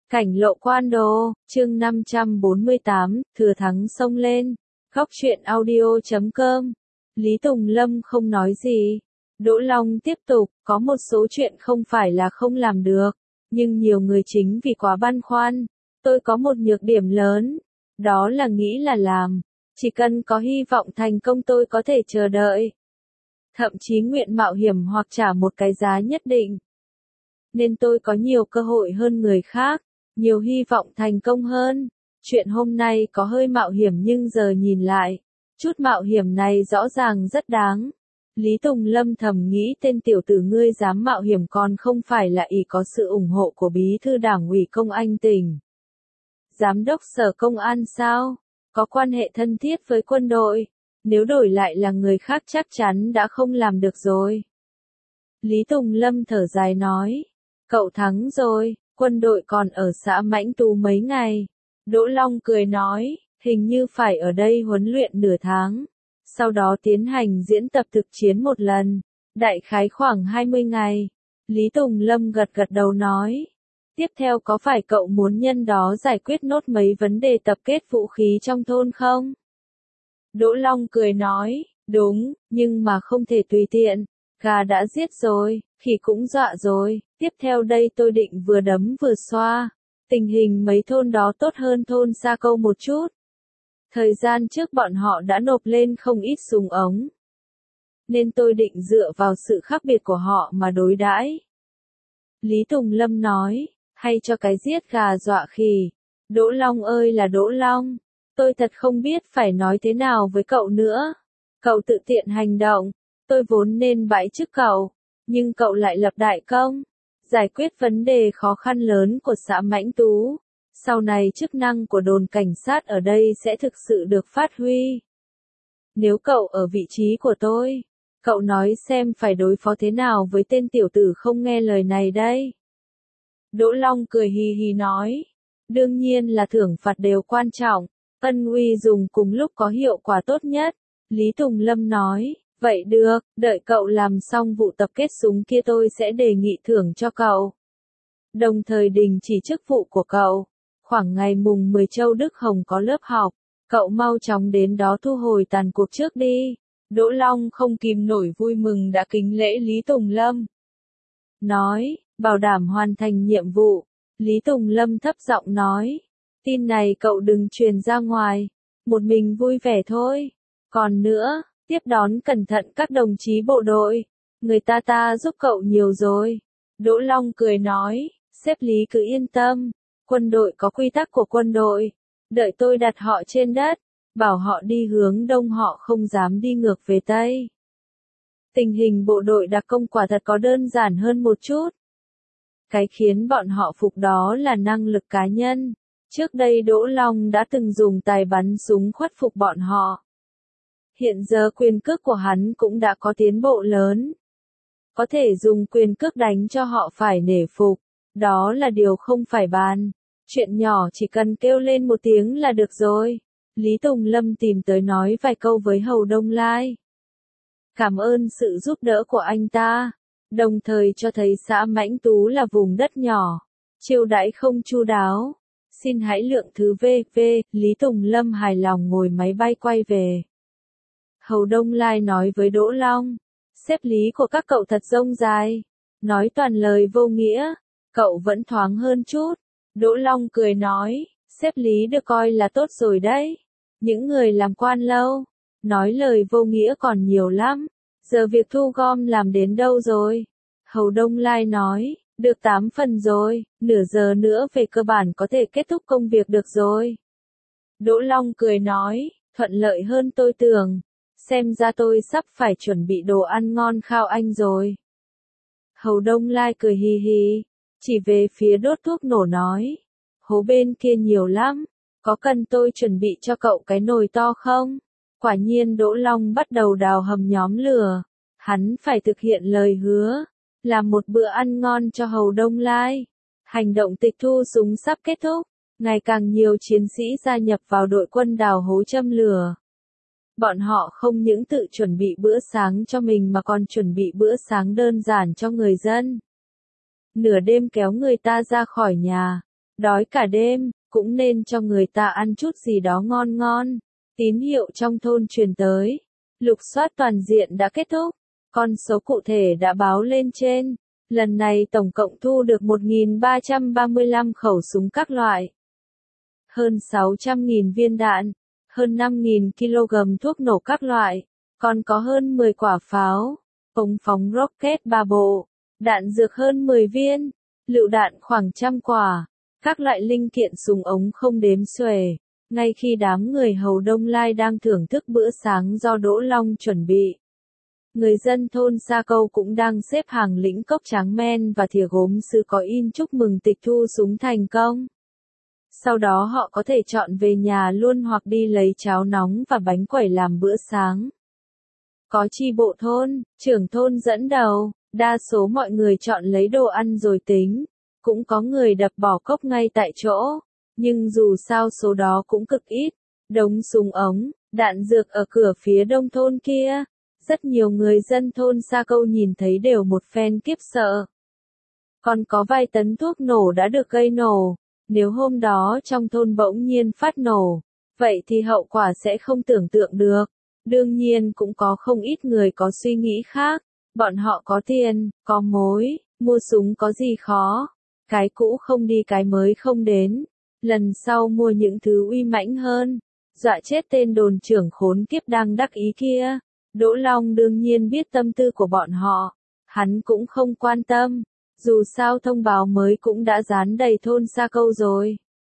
Cảnh lộ quan đồ, chương 548, thừa thắng xông lên. Góc truyện audio.com. Lý Tùng Lâm không nói gì. Đỗ Long tiếp tục, có một số chuyện không phải là không làm được, nhưng nhiều người chính vì quá băn khoăn. Tôi có một nhược điểm lớn, đó là nghĩ là làm. Chỉ cần có hy vọng thành công tôi có thể chờ đợi. Thậm chí nguyện mạo hiểm hoặc trả một cái giá nhất định. Nên tôi có nhiều cơ hội hơn người khác, nhiều hy vọng thành công hơn. Chuyện hôm nay có hơi mạo hiểm nhưng giờ nhìn lại, chút mạo hiểm này rõ ràng rất đáng. Lý Tùng Lâm thầm nghĩ tên tiểu tử ngươi dám mạo hiểm còn không phải là ỷ có sự ủng hộ của bí thư đảng ủy công an tỉnh. Giám đốc sở công an sao? Có quan hệ thân thiết với quân đội, nếu đổi lại là người khác chắc chắn đã không làm được rồi. Lý Tùng Lâm thở dài nói, cậu thắng rồi, quân đội còn ở xã Mãnh Tú mấy ngày. Đỗ Long cười nói, hình như phải ở đây huấn luyện nửa tháng, sau đó tiến hành diễn tập thực chiến một lần, đại khái khoảng 20 ngày. Lý Tùng Lâm gật gật đầu nói, tiếp theo có phải cậu muốn nhân đó giải quyết nốt mấy vấn đề tập kết vũ khí trong thôn không? Đỗ Long cười nói, đúng, nhưng mà không thể tùy tiện, gà đã giết rồi, khỉ cũng dọa rồi, tiếp theo đây tôi định vừa đấm vừa xoa. Tình hình mấy thôn đó tốt hơn thôn Sa Câu một chút. Thời gian trước bọn họ đã nộp lên không ít súng ống. Nên tôi định dựa vào sự khác biệt của họ mà đối đãi. Lý Tùng Lâm nói, hay cho cái giết gà dọa khỉ. Đỗ Long ơi là Đỗ Long, tôi thật không biết phải nói thế nào với cậu nữa. Cậu tự tiện hành động, tôi vốn nên bãi chức cậu, nhưng cậu lại lập đại công. Giải quyết vấn đề khó khăn lớn của xã Mãnh Tú. Sau này chức năng của đồn cảnh sát ở đây sẽ thực sự được phát huy. Nếu cậu ở vị trí của tôi, cậu nói xem phải đối phó thế nào với tên tiểu tử không nghe lời này đây. Đỗ Long cười hì hì nói, đương nhiên là thưởng phạt đều quan trọng, ân uy dùng cùng lúc có hiệu quả tốt nhất. Lý Tùng Lâm nói, vậy được, đợi cậu làm xong vụ tập kết súng kia tôi sẽ đề nghị thưởng cho cậu. Đồng thời đình chỉ chức vụ của cậu. Khoảng ngày mùng 10 Châu Đức Hồng có lớp học, cậu mau chóng đến đó thu hồi tàn cuộc trước đi. Đỗ Long không kìm nổi vui mừng đã kính lễ Lý Tùng Lâm. Nói, bảo đảm hoàn thành nhiệm vụ. Lý Tùng Lâm thấp giọng nói, tin này cậu đừng truyền ra ngoài, một mình vui vẻ thôi. Còn nữa, tiếp đón cẩn thận các đồng chí bộ đội, người ta giúp cậu nhiều rồi. Đỗ Long cười nói, sếp Lý cứ yên tâm, quân đội có quy tắc của quân đội, đợi tôi đặt họ trên đất, bảo họ đi hướng đông họ không dám đi ngược về tây. Tình hình bộ đội đặc công quả thật có đơn giản hơn một chút. Cái khiến bọn họ phục đó là năng lực cá nhân. Trước đây Đỗ Long đã từng dùng tài bắn súng khuất phục bọn họ. Hiện giờ quyền cước của hắn cũng đã có tiến bộ lớn. Có thể dùng quyền cước đánh cho họ phải nể phục. Đó là điều không phải bàn. Chuyện nhỏ chỉ cần kêu lên một tiếng là được rồi. Lý Tùng Lâm tìm tới nói vài câu với Hầu Đông Lai. Cảm ơn sự giúp đỡ của anh ta. Đồng thời cho thấy xã Mãnh Tú là vùng đất nhỏ. Chiêu đãi không chu đáo. Xin hãy lượng thứ VV. Lý Tùng Lâm hài lòng ngồi máy bay quay về. Hầu Đông Lai nói với Đỗ Long. Sếp Lý của các cậu thật rông dài. Nói toàn lời vô nghĩa. Cậu vẫn thoáng hơn chút. Đỗ Long cười nói, sếp Lý được coi là tốt rồi đấy. Những người làm quan lâu, nói lời vô nghĩa còn nhiều lắm. Giờ việc thu gom làm đến đâu rồi? Hầu Đông Lai nói, được 8 phần rồi, nửa giờ nữa về cơ bản có thể kết thúc công việc được rồi. Đỗ Long cười nói, thuận lợi hơn tôi tưởng. Xem ra tôi sắp phải chuẩn bị đồ ăn ngon khao anh rồi. Hầu Đông Lai cười hì hì, chỉ về phía đốt thuốc nổ nói, hố bên kia nhiều lắm, có cần tôi chuẩn bị cho cậu cái nồi to không? Quả nhiên Đỗ Long bắt đầu đào hầm nhóm lửa, hắn phải thực hiện lời hứa, làm một bữa ăn ngon cho Hầu Đông Lai. Hành động tịch thu súng sắp kết thúc, ngày càng nhiều chiến sĩ gia nhập vào đội quân đào hố châm lửa. Bọn họ không những tự chuẩn bị bữa sáng cho mình mà còn chuẩn bị bữa sáng đơn giản cho người dân. Nửa đêm kéo người ta ra khỏi nhà, đói cả đêm, cũng nên cho người ta ăn chút gì đó ngon ngon. Tín hiệu trong thôn truyền tới. Lục soát toàn diện đã kết thúc. Con số cụ thể đã báo lên trên. Lần này tổng cộng thu được 1.335 khẩu súng các loại. Hơn 600.000 viên đạn. Hơn 5.000 kg thuốc nổ các loại. Còn có hơn 10 quả pháo. Ống phóng rocket 3 bộ. Đạn dược hơn 10 viên. Lựu đạn khoảng 100 quả. Các loại linh kiện súng ống không đếm xuể. Ngay khi đám người hầu Đông Lai đang thưởng thức bữa sáng do Đỗ Long chuẩn bị. Người dân thôn Sa Câu cũng đang xếp hàng lĩnh cốc tráng men và thìa gốm sứ có in chúc mừng tịch thu súng thành công. Sau đó họ có thể chọn về nhà luôn hoặc đi lấy cháo nóng và bánh quẩy làm bữa sáng. Có chi bộ thôn, trưởng thôn dẫn đầu, đa số mọi người chọn lấy đồ ăn rồi tính. Cũng có người đập bỏ cốc ngay tại chỗ, nhưng dù sao số đó cũng cực ít. Đống súng ống, đạn dược ở cửa phía đông thôn kia. Rất nhiều người dân thôn Sa Câu nhìn thấy đều một phen kiếp sợ. Còn có vài tấn thuốc nổ đã được gây nổ. Nếu hôm đó trong thôn bỗng nhiên phát nổ, vậy thì hậu quả sẽ không tưởng tượng được. Đương nhiên cũng có không ít người có suy nghĩ khác. Bọn họ có tiền, có mối, mua súng có gì khó. Cái cũ không đi cái mới không đến. Lần sau mua những thứ uy mãnh hơn. Dọa chết tên đồn trưởng khốn kiếp đang đắc ý kia. Đỗ Long đương nhiên biết tâm tư của bọn họ. Hắn cũng không quan tâm. Dù sao thông báo mới cũng đã dán đầy thôn Sa Câu rồi.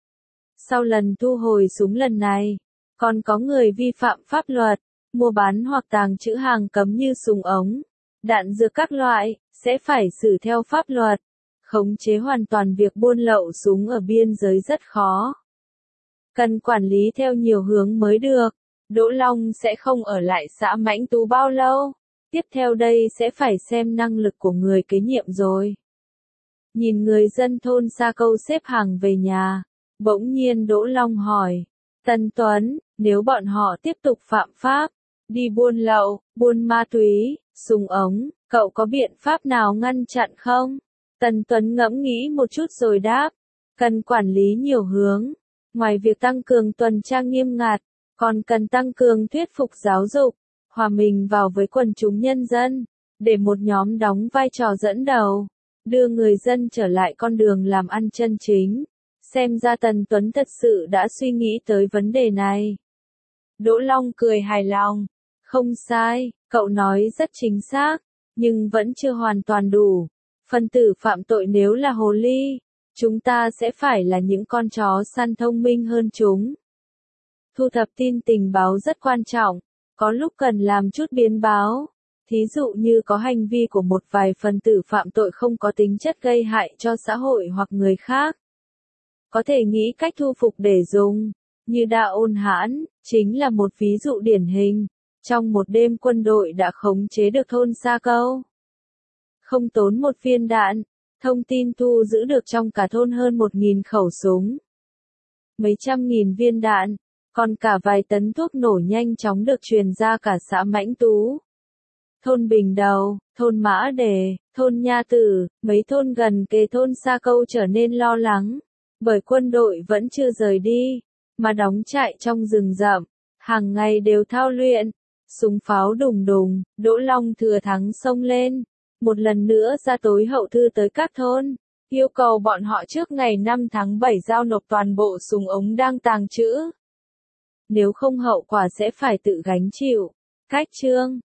Sau lần thu hồi súng lần này, còn có người vi phạm pháp luật, mua bán hoặc tàng trữ hàng cấm như súng ống, đạn dược các loại, sẽ phải xử theo pháp luật. Khống chế hoàn toàn việc buôn lậu súng ở biên giới rất khó. Cần quản lý theo nhiều hướng mới được. Đỗ Long sẽ không ở lại xã Mãnh Tú bao lâu. Tiếp theo đây sẽ phải xem năng lực của người kế nhiệm rồi. Nhìn người dân thôn Sa Câu xếp hàng về nhà, bỗng nhiên Đỗ Long hỏi, Tân Tuấn, nếu bọn họ tiếp tục phạm pháp, đi buôn lậu, buôn ma túy, súng ống, cậu có biện pháp nào ngăn chặn không? Tân Tuấn ngẫm nghĩ một chút rồi đáp, cần quản lý nhiều hướng, ngoài việc tăng cường tuần tra nghiêm ngặt, còn cần tăng cường thuyết phục giáo dục, hòa mình vào với quần chúng nhân dân, để một nhóm đóng vai trò dẫn đầu. Đưa người dân trở lại con đường làm ăn chân chính. Xem ra Tần Tuấn thật sự đã suy nghĩ tới vấn đề này. Đỗ Long cười hài lòng. Không sai, cậu nói rất chính xác, nhưng vẫn chưa hoàn toàn đủ. Phần tử phạm tội nếu là hồ ly, chúng ta sẽ phải là những con chó săn thông minh hơn chúng. Thu thập tin tình báo rất quan trọng, có lúc cần làm chút biến báo. Thí dụ như có hành vi của một vài phần tử phạm tội không có tính chất gây hại cho xã hội hoặc người khác. Có thể nghĩ cách thu phục để dùng, như Đa Ôn Hãn, chính là một ví dụ điển hình. Trong một đêm quân đội đã khống chế được thôn Sa Câu. Không tốn một viên đạn, thông tin thu giữ được trong cả thôn hơn 1.000 khẩu súng. Mấy trăm nghìn viên đạn, còn cả vài tấn thuốc nổ nhanh chóng được truyền ra cả xã Mãnh Tú. Thôn Bình Đầu, thôn Mã Đề, thôn Nha Tử, mấy thôn gần kề thôn Sa Câu trở nên lo lắng, bởi quân đội vẫn chưa rời đi, mà đóng trại trong rừng rậm, hàng ngày đều thao luyện, súng pháo đùng đùng. Đỗ Long thừa thắng xông lên, một lần nữa ra tối hậu thư tới các thôn, yêu cầu bọn họ trước ngày 5 tháng 7 giao nộp toàn bộ súng ống đang tàng trữ. Nếu không hậu quả sẽ phải tự gánh chịu. Cách chương